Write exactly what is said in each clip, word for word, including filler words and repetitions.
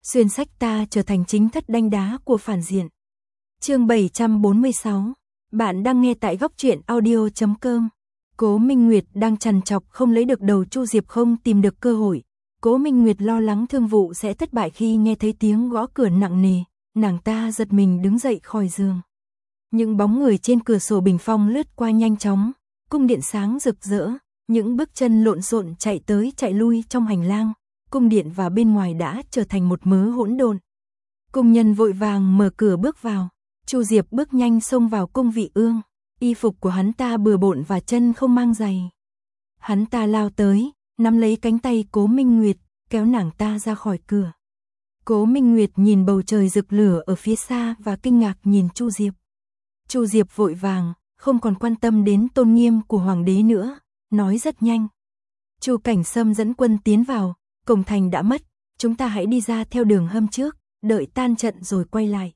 Xuyên sách ta trở thành chính thất đanh đá của phản diện. Chương bảy trăm bốn mươi sáu. Bạn đang nghe tại góc truyện audio chấm com. Cố Minh Nguyệt đang trằn trọc không lấy được đầu Chu Diệp không tìm được cơ hội. Cố Minh Nguyệt lo lắng thương vụ sẽ thất bại khi nghe thấy tiếng gõ cửa nặng nề, nàng ta giật mình đứng dậy khỏi giường. Những bóng người trên cửa sổ bình phong lướt qua nhanh chóng, cung điện sáng rực rỡ, những bước chân lộn xộn chạy tới chạy lui trong hành lang, cung điện và bên ngoài đã trở thành một mớ hỗn độn. Cung nhân vội vàng mở cửa bước vào, Chu Diệp bước nhanh xông vào cung vị ương, y phục của hắn ta bừa bộn và chân không mang giày. Hắn ta lao tới, nắm lấy cánh tay Cố Minh Nguyệt, kéo nàng ta ra khỏi cửa. Cố Minh Nguyệt nhìn bầu trời rực lửa ở phía xa và kinh ngạc nhìn Chu Diệp. Chu Diệp vội vàng, không còn quan tâm đến tôn nghiêm của hoàng đế nữa, nói rất nhanh. Chu Cảnh Sâm dẫn quân tiến vào, cổng thành đã mất, chúng ta hãy đi ra theo đường hâm trước, đợi tan trận rồi quay lại.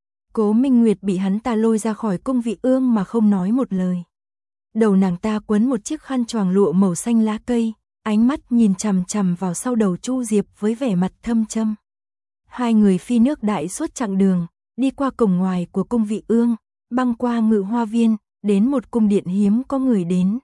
Cố Minh Nguyệt bị hắn ta lôi ra khỏi cung vị ương mà không nói một lời. Đầu nàng ta quấn một chiếc khăn choàng lụa màu xanh lá cây, ánh mắt nhìn chằm chằm vào sau đầu Chu Diệp với vẻ mặt thâm châm. Hai người phi nước đại suốt chặng đường, đi qua cổng ngoài của cung vị ương, băng qua ngự hoa viên, đến một cung điện hiếm có người đến.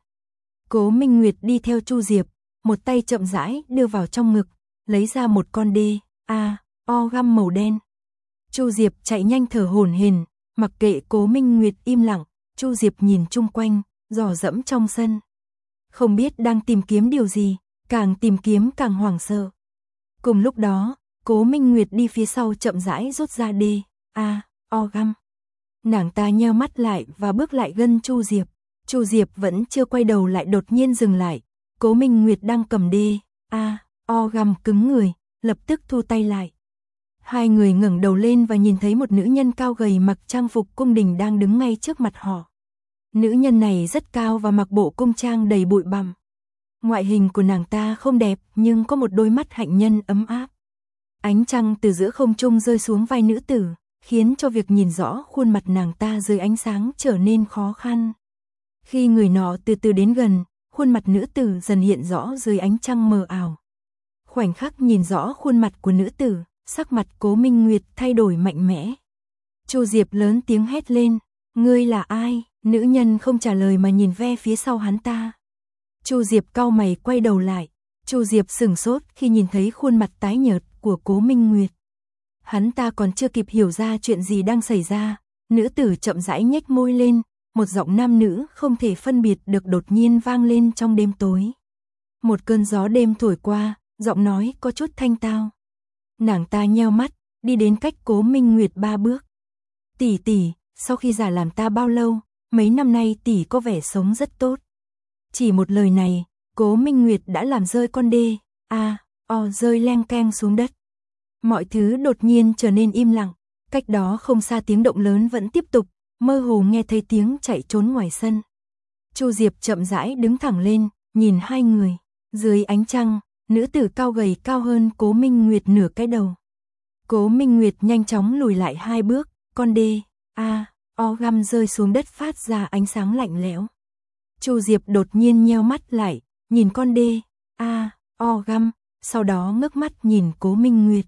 Cố Minh Nguyệt đi theo Chu Diệp, một tay chậm rãi đưa vào trong ngực, lấy ra một con đê, a, o găm màu đen. Chu Diệp chạy nhanh thở hổn hển, mặc kệ Cố Minh Nguyệt im lặng, Chu Diệp nhìn chung quanh, dò dẫm trong sân. Không biết đang tìm kiếm điều gì, càng tìm kiếm càng hoảng sợ. Cùng lúc đó, Cố Minh Nguyệt đi phía sau chậm rãi rút ra đê, a, o găm. Nàng ta nheo mắt lại và bước lại gần Chu Diệp. Chu Diệp vẫn chưa quay đầu lại đột nhiên dừng lại. Cố Minh Nguyệt đang cầm đê, a, o găm cứng người, lập tức thu tay lại. Hai người ngẩng đầu lên và nhìn thấy một nữ nhân cao gầy mặc trang phục cung đình đang đứng ngay trước mặt họ. Nữ nhân này rất cao và mặc bộ cung trang đầy bụi bặm. Ngoại hình của nàng ta không đẹp nhưng có một đôi mắt hạnh nhân ấm áp. Ánh trăng từ giữa không trung rơi xuống vai nữ tử, khiến cho việc nhìn rõ khuôn mặt nàng ta dưới ánh sáng trở nên khó khăn. Khi người nọ từ từ đến gần, khuôn mặt nữ tử dần hiện rõ dưới ánh trăng mờ ảo. Khoảnh khắc nhìn rõ khuôn mặt của nữ tử, sắc mặt Cố Minh Nguyệt thay đổi mạnh mẽ. Chu Diệp lớn tiếng hét lên, ngươi là ai? Nữ nhân không trả lời mà nhìn ve phía sau hắn ta. Chu Diệp cau mày quay đầu lại. Chu Diệp sửng sốt khi nhìn thấy khuôn mặt tái nhợt của Cố Minh Nguyệt. Hắn ta còn chưa kịp hiểu ra chuyện gì đang xảy ra, nữ tử chậm rãi nhếch môi lên, một giọng nam nữ không thể phân biệt được đột nhiên vang lên trong đêm tối. Một cơn gió đêm thổi qua, giọng nói có chút thanh tao. Nàng ta nheo mắt, đi đến cách Cố Minh Nguyệt ba bước. Tỷ tỷ, sau khi già làm ta bao lâu, mấy năm nay tỷ có vẻ sống rất tốt. Chỉ một lời này, Cố Minh Nguyệt đã làm rơi con đê, a, o rơi leng keng xuống đất. Mọi thứ đột nhiên trở nên im lặng, cách đó không xa tiếng động lớn vẫn tiếp tục, mơ hồ nghe thấy tiếng chạy trốn ngoài sân. Chu Diệp chậm rãi đứng thẳng lên, nhìn hai người, dưới ánh trăng, nữ tử cao gầy cao hơn Cố Minh Nguyệt nửa cái đầu. Cố Minh Nguyệt nhanh chóng lùi lại hai bước, con đê, a, o găm rơi xuống đất phát ra ánh sáng lạnh lẽo. Chu Diệp đột nhiên nheo mắt lại, nhìn con đê, a, o găm, sau đó ngước mắt nhìn Cố Minh Nguyệt.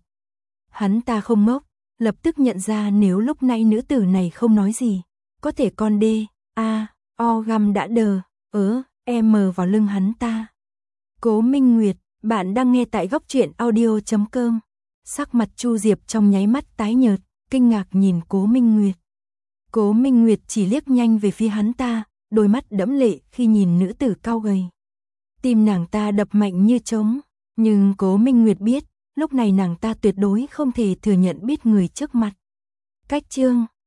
Hắn ta không ngốc, lập tức nhận ra nếu lúc nãy nữ tử này không nói gì, có thể con đê, a, o găm đã đờ, ớ, em vào lưng hắn ta. Cố Minh Nguyệt, bạn đang nghe tại góc truyện audio chấm com. Sắc mặt Chu Diệp trong nháy mắt tái nhợt, kinh ngạc nhìn Cố Minh Nguyệt. Cố Minh Nguyệt chỉ liếc nhanh về phía hắn ta, đôi mắt đẫm lệ khi nhìn nữ tử cao gầy. Tim nàng ta đập mạnh như trống, nhưng Cố Minh Nguyệt biết, lúc này nàng ta tuyệt đối không thể thừa nhận biết người trước mặt. Cách chương